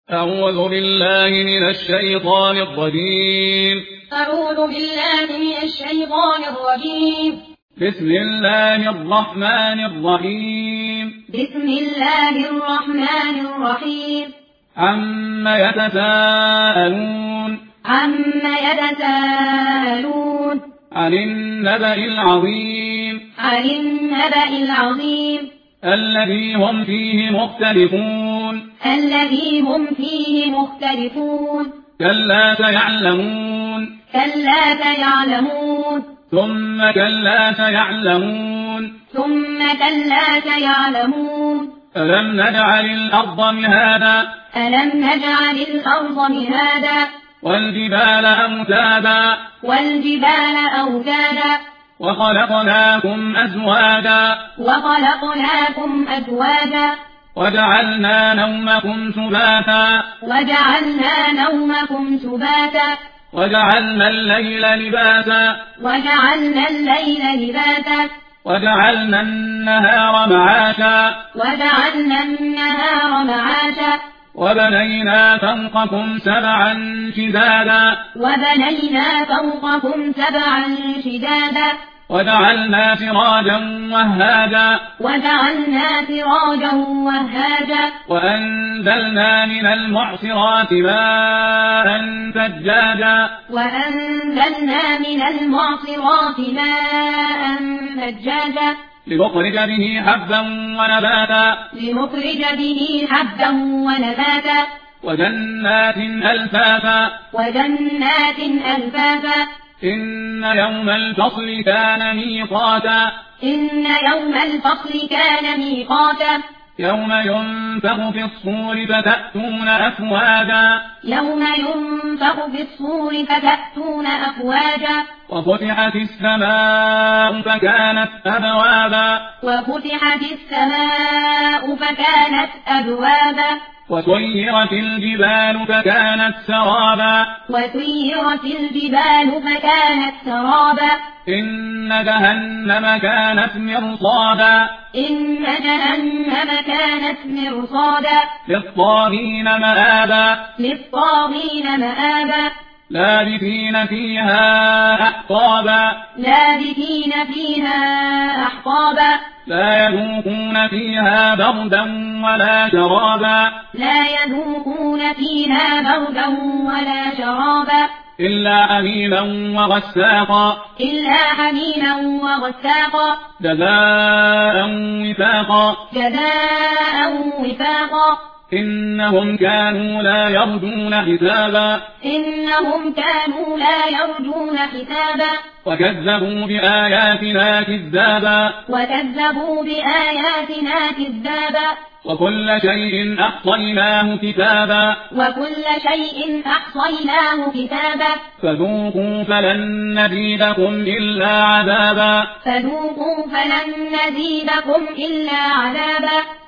أعوذ بالله من الشيطان الرجيم. أعوذ بالله من الشيطان الرجيم. بسم الله الرحمن الرحيم. بسم الله الرحمن الرحيم. عم يتساءلون. عم يتساءلون. عن النبأ العظيم. عن النبأ العظيم. الذي هم فيه مختلفون. الذي هم فيه مختلفون. كلا سيعلمون. كلا سيعلمون. ثم كلا سيعلمون. ثم كلا سيعلمون. ألم نجعل الأرض مهادا. ألم نجعل الأرض مهادا. والجبال أوتادا. والجبال أوتادا. وخلقناكم أزواجا. وخلقناكم أزواجا. وجعلنا نومكم سباتا. وجعلنا نومكم سباتا. وجعلنا الليل لباسا. وجعلنا الليل لباسا. وجعلنا النهار معاشا. وجعلنا النهار معاشا. وبنينا فوقكم سبعا شدادا. وبنينا فوقكم سبعا شدادا. وجعلنا سراجا وهاجا. وجعلنا سراجا وهاجا. وأنزلنا من المعصرات ماء ثجاجا. وأنزلنا من المعصرات ماء ثجاجا. لنخرج به حبا ونباتا. لنخرج به حبا ونباتا. وجنات ألفافا. وجنات ألفافا. إن يوم الفصل كان ميقاتا. إن يوم الفصل كان ميقاتا. يوم ينفخ في الصور فتأتون أفواجا. يوم ينفخ في الصور فتأتون أفواجا. وفتحت السماء فكانت أبوابا. وفتحت السماء فكانت أبوابا. وسيرت الجبال فكانت سرابا. وسيرت الجبال فكانت سرابا. إن جهنم كانت مرصادا. إن جهنم كانت مرصادا. للطاغين مآبا. للطاغين مآبا. لابثين فيها أحقابا. لابثين فيها أحقابا. لا يذوقون فيها بردا ولا شرابا. لا يذوقون فيها بردا ولا شرابا. إلا حميما وغساقا. إلا حميما وغساقا. جزاء وفاقا. جزاء وفاقا. إنهم كانوا لا يرجون حسابا. إنهم كانوا لا يرجون حسابا. وكذبوا بآياتنا كذابا. وكذبوا بآياتنا كذابا. وكل شيء أحصيناه كتابا. وكل شيء أحصيناه كتابا. فذوقوا فلن نزيدكم إلا عذابا. فذوقوا فلن نزيدكم إلا عذابا.